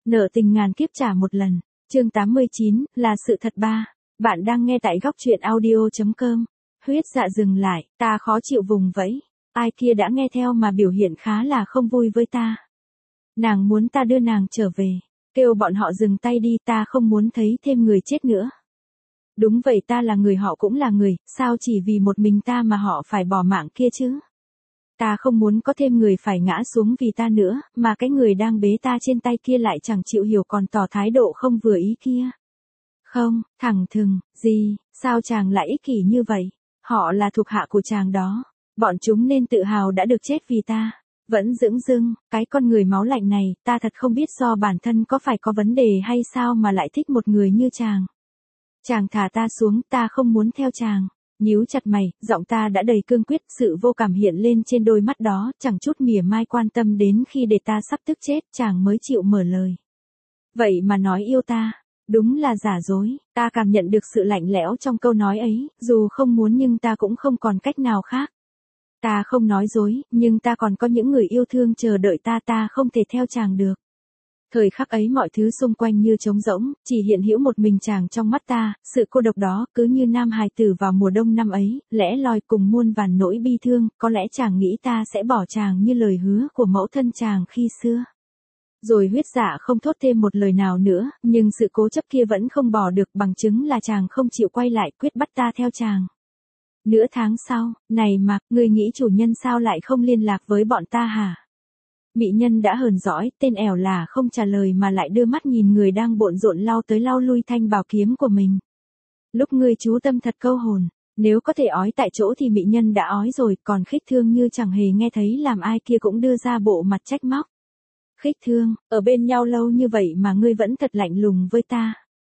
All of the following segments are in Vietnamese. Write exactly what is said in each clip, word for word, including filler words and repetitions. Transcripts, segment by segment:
Nợ tình ngàn kiếp trả một lần. Chương tám mươi chín, là sự thật ba. Bạn đang nghe tại góc truyện audio chấm com. Huyết Dạ dừng lại, ta khó chịu vùng vẫy. Ai kia đã nghe theo mà biểu hiện khá là không vui với ta. Nàng muốn ta đưa nàng trở về. Kêu bọn họ dừng tay đi, ta không muốn thấy thêm người chết nữa. Đúng vậy, ta là người, họ cũng là người, sao chỉ vì một mình ta mà họ phải bỏ mạng kia chứ? Ta không muốn có thêm người phải ngã xuống vì ta nữa, mà cái người đang bế ta trên tay kia lại chẳng chịu hiểu còn tỏ thái độ không vừa ý kia. Không, thẳng thừng, gì, sao chàng lại ích kỷ như vậy? Họ là thuộc hạ của chàng đó. Bọn chúng nên tự hào đã được chết vì ta. Vẫn dửng dưng, cái con người máu lạnh này, ta thật không biết do bản thân có phải có vấn đề hay sao mà lại thích một người như chàng. Chàng thả ta xuống, ta không muốn theo chàng. Nhíu chặt mày, giọng ta đã đầy cương quyết, sự vô cảm hiện lên trên đôi mắt đó, chẳng chút mỉa mai quan tâm đến khi để ta sắp tức chết, chàng mới chịu mở lời. Vậy mà nói yêu ta, đúng là giả dối, ta cảm nhận được sự lạnh lẽo trong câu nói ấy, dù không muốn nhưng ta cũng không còn cách nào khác. Ta không nói dối, nhưng ta còn có những người yêu thương chờ đợi ta, ta không thể theo chàng được. Thời khắc ấy mọi thứ xung quanh như trống rỗng, chỉ hiện hữu một mình chàng trong mắt ta, sự cô độc đó cứ như nam hài tử vào mùa đông năm ấy, lẽ loi cùng muôn vàn nỗi bi thương, có lẽ chàng nghĩ ta sẽ bỏ chàng như lời hứa của mẫu thân chàng khi xưa. Rồi Huyết Dạ không thốt thêm một lời nào nữa, nhưng sự cố chấp kia vẫn không bỏ được, bằng chứng là chàng không chịu quay lại, quyết bắt ta theo chàng. Nửa tháng sau, này mà, ngươi nghĩ chủ nhân sao lại không liên lạc với bọn ta hả? Mỹ nhân đã hờn dõi, tên ẻo là không trả lời mà lại đưa mắt nhìn người đang bộn rộn lau tới lau lui thanh bảo kiếm của mình. Lúc ngươi chú tâm thật câu hồn, nếu có thể ói tại chỗ thì mỹ nhân đã ói rồi, còn khích thương như chẳng hề nghe thấy làm ai kia cũng đưa ra bộ mặt trách móc. Khích thương, ở bên nhau lâu như vậy mà ngươi vẫn thật lạnh lùng với ta.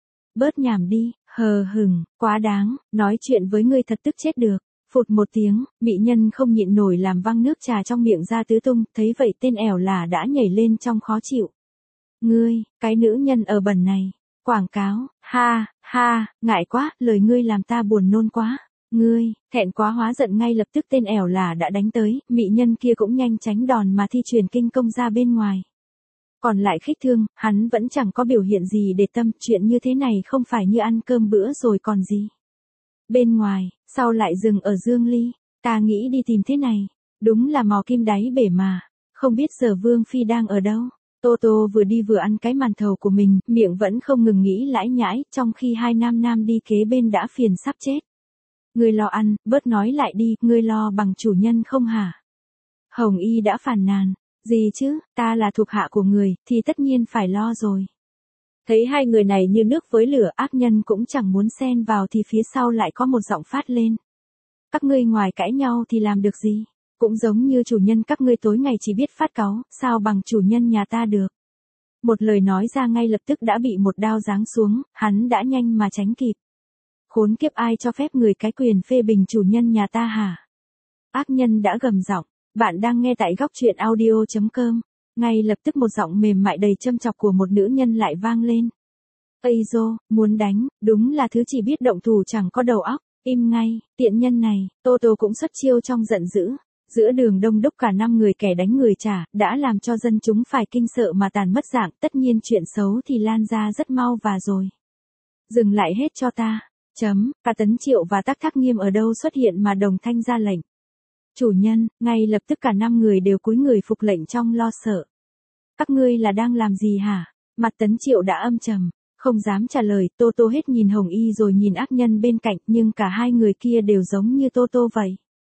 Bớt nhảm đi, hờ hừng, quá đáng, nói chuyện với ngươi thật tức chết được. Phụt một tiếng, mỹ nhân không nhịn nổi làm văng nước trà trong miệng ra tứ tung, thấy vậy tên ẻo là đã nhảy lên trong khó chịu. Ngươi, cái nữ nhân ở bẩn này, quảng cáo, ha, ha, ngại quá, lời ngươi làm ta buồn nôn quá. Ngươi, thẹn quá hóa giận ngay lập tức tên ẻo là đã đánh tới, mỹ nhân kia cũng nhanh tránh đòn mà thi truyền kinh công ra bên ngoài. Còn lại khích thương, hắn vẫn chẳng có biểu hiện gì để tâm, chuyện như thế này không phải như ăn cơm bữa rồi còn gì. Bên ngoài, sao lại dừng ở Dương Ly, ta nghĩ đi tìm thế này, đúng là mò kim đáy bể mà, không biết giờ Vương Phi đang ở đâu. Tô Tô vừa đi vừa ăn cái màn thầu của mình, miệng vẫn không ngừng nghĩ lãi nhãi, trong khi hai nam nam đi kế bên đã phiền sắp chết. Ngươi lo ăn, bớt nói lại đi, ngươi lo bằng chủ nhân không hả? Hồng Y đã phàn nàn, gì chứ, ta là thuộc hạ của người, thì tất nhiên phải lo rồi. Thấy hai người này như nước với lửa, ác nhân cũng chẳng muốn xen vào thì phía sau lại có một giọng phát lên. Các ngươi ngoài cãi nhau thì làm được gì? Cũng giống như chủ nhân các ngươi tối ngày chỉ biết phát cáu, sao bằng chủ nhân nhà ta được? Một lời nói ra ngay lập tức đã bị một đao giáng xuống, hắn đã nhanh mà tránh kịp. Khốn kiếp, ai cho phép người cái quyền phê bình chủ nhân nhà ta hả? Ác nhân đã gầm giọng, bạn đang nghe tại góc truyện audio chấm com. Ngay lập tức một giọng mềm mại đầy châm chọc của một nữ nhân lại vang lên. Ây dô, muốn đánh, đúng là thứ chỉ biết động thủ chẳng có đầu óc, im ngay, tiện nhân này. Tô Tô cũng xuất chiêu trong giận dữ. Giữa đường đông đúc cả năm người kẻ đánh người trả, đã làm cho dân chúng phải kinh sợ mà tàn mất dạng, tất nhiên chuyện xấu thì lan ra rất mau và rồi. Dừng lại hết cho ta, chấm, cả Tấn Triệu và Tắc Thác Nghiêm ở đâu xuất hiện mà đồng thanh ra lệnh. Chủ nhân, ngay lập tức cả năm người đều cúi người phục lệnh trong lo sợ. Các ngươi là đang làm gì hả? Mặt Tấn Triệu đã âm trầm, không dám trả lời. Tô Tô hết nhìn Hồng Y rồi nhìn ác nhân bên cạnh, nhưng cả hai người kia đều giống như Tô Tô vậy.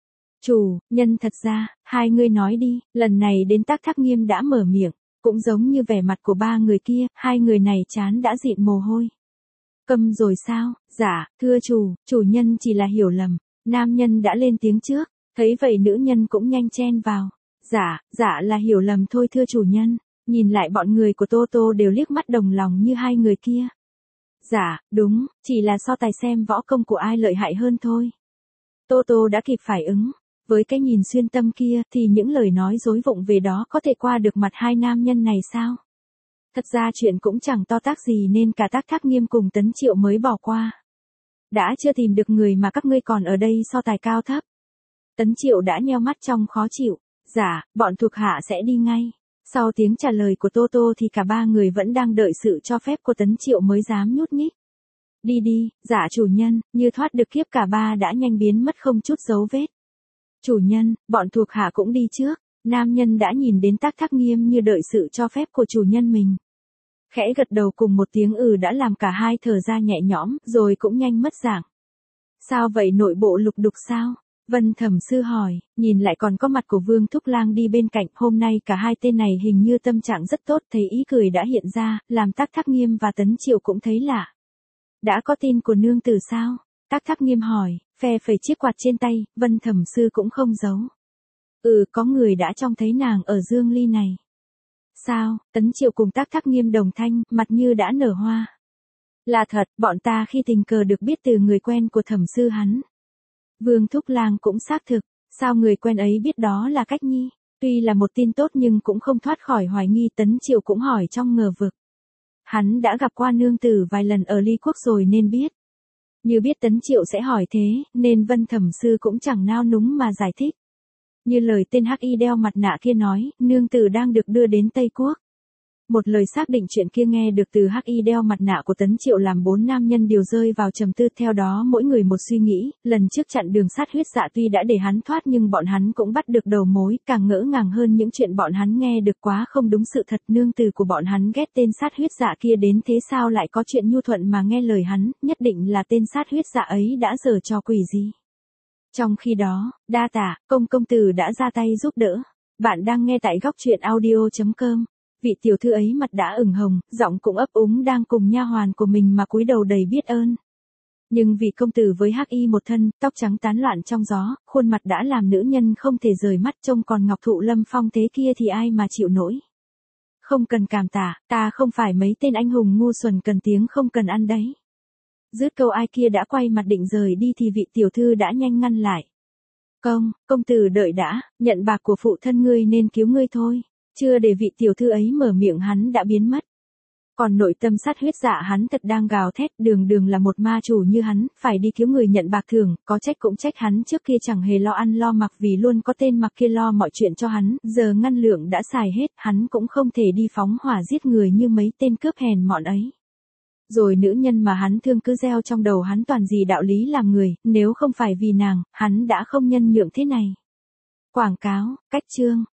Chủ, nhân thật ra, hai ngươi nói đi. Lần này đến Tắc Thác Nghiêm đã mở miệng, cũng giống như vẻ mặt của ba người kia, hai người này chán đã dịn mồ hôi. Câm rồi sao? Dạ, thưa chủ, chủ nhân chỉ là hiểu lầm. Nam nhân đã lên tiếng trước. Thấy vậy nữ nhân cũng nhanh chen vào. Dạ, dạ là hiểu lầm thôi thưa chủ nhân. Nhìn lại bọn người của Tô Tô đều liếc mắt đồng lòng như hai người kia. Dạ, đúng, chỉ là so tài xem võ công của ai lợi hại hơn thôi. Tô Tô đã kịp phản ứng. Với cái nhìn xuyên tâm kia thì những lời nói dối vụng về đó có thể qua được mặt hai nam nhân này sao? Thật ra chuyện cũng chẳng to tát gì nên cả Tắc Thác Nghiêm cùng Tấn Triệu mới bỏ qua. Đã chưa tìm được người mà các ngươi còn ở đây so tài cao thấp. Tấn Triệu đã nheo mắt trong khó chịu. Dạ, bọn thuộc hạ sẽ đi ngay. Sau tiếng trả lời của Tô Tô thì cả ba người vẫn đang đợi sự cho phép của Tấn Triệu mới dám nhúc nhích. Đi đi, dạ chủ nhân, như thoát được kiếp cả ba đã nhanh biến mất không chút dấu vết. Chủ nhân, bọn thuộc hạ cũng đi trước. Nam nhân đã nhìn đến Tắc Thác Nghiêm như đợi sự cho phép của chủ nhân mình. Khẽ gật đầu cùng một tiếng ừ đã làm cả hai thở ra nhẹ nhõm, rồi cũng nhanh mất dạng. Sao vậy, nội bộ lục đục sao? Vân Thẩm Sư hỏi, nhìn lại còn có mặt của Vương Thúc Lang đi bên cạnh, hôm nay cả hai tên này hình như tâm trạng rất tốt, thấy ý cười đã hiện ra, làm Tắc Thác Nghiêm và Tấn Triệu cũng thấy lạ. Đã có tin của nương tử sao? Tắc Thác Nghiêm hỏi, phe phẩy chiếc quạt trên tay, Vân Thẩm Sư cũng không giấu. Ừ, có người đã trông thấy nàng ở Dương Ly này. Sao? Tấn Triệu cùng Tắc Thác Nghiêm đồng thanh, mặt như đã nở hoa. Là thật, bọn ta khi tình cờ được biết từ người quen của Thẩm Sư hắn. Vương Thúc Lang cũng xác thực, sao người quen ấy biết đó là Cách Nhi? Tuy là một tin tốt nhưng cũng không thoát khỏi hoài nghi, Tấn Triệu cũng hỏi trong ngờ vực. Hắn đã gặp qua nương tử vài lần ở Ly Quốc rồi nên biết. Như biết Tấn Triệu sẽ hỏi thế, nên Vân Thẩm Sư cũng chẳng nao núng mà giải thích. Như lời tên hắc y đeo mặt nạ kia nói, nương tử đang được đưa đến Tây Quốc. Một lời xác định chuyện kia nghe được từ hắc y đeo mặt nạ của Tấn Triệu làm bốn nam nhân đều rơi vào trầm tư, theo đó mỗi người một suy nghĩ, lần trước chặn đường sát huyết dạ tuy đã để hắn thoát nhưng bọn hắn cũng bắt được đầu mối, càng ngỡ ngàng hơn những chuyện bọn hắn nghe được quá không đúng sự thật, nương tử của bọn hắn ghét tên sát huyết dạ kia đến thế sao lại có chuyện nhu thuận mà nghe lời hắn, nhất định là tên sát huyết dạ ấy đã giở trò quỷ gì. Trong khi đó, đa tả, công công tử đã ra tay giúp đỡ. Bạn đang nghe tại góc truyện audio chấm com. Vị tiểu thư ấy mặt đã ửng hồng, giọng cũng ấp úng đang cùng nha hoàn của mình mà cúi đầu đầy biết ơn. Nhưng vị công tử với hắc y một thân, tóc trắng tán loạn trong gió, khuôn mặt đã làm nữ nhân không thể rời mắt, trông còn ngọc thụ lâm phong thế kia thì ai mà chịu nổi. Không cần cảm tạ, ta không phải mấy tên anh hùng ngu xuẩn cần tiếng không cần ăn đấy. Dứt câu ai kia đã quay mặt định rời đi thì vị tiểu thư đã nhanh ngăn lại. Công, công tử đợi đã, nhận bạc của phụ thân ngươi nên cứu ngươi thôi. Chưa để vị tiểu thư ấy mở miệng hắn đã biến mất. Còn nội tâm sát huyết dạ hắn thật đang gào thét, đường đường là một ma chủ như hắn, phải đi cứu người nhận bạc thưởng, có trách cũng trách hắn trước kia chẳng hề lo ăn lo mặc vì luôn có tên mặc kia lo mọi chuyện cho hắn, giờ ngân lượng đã xài hết, hắn cũng không thể đi phóng hỏa giết người như mấy tên cướp hèn mọn ấy. Rồi nữ nhân mà hắn thương cứ gieo trong đầu hắn toàn gì đạo lý làm người, nếu không phải vì nàng, hắn đã không nhân nhượng thế này. Quảng cáo, cách chương.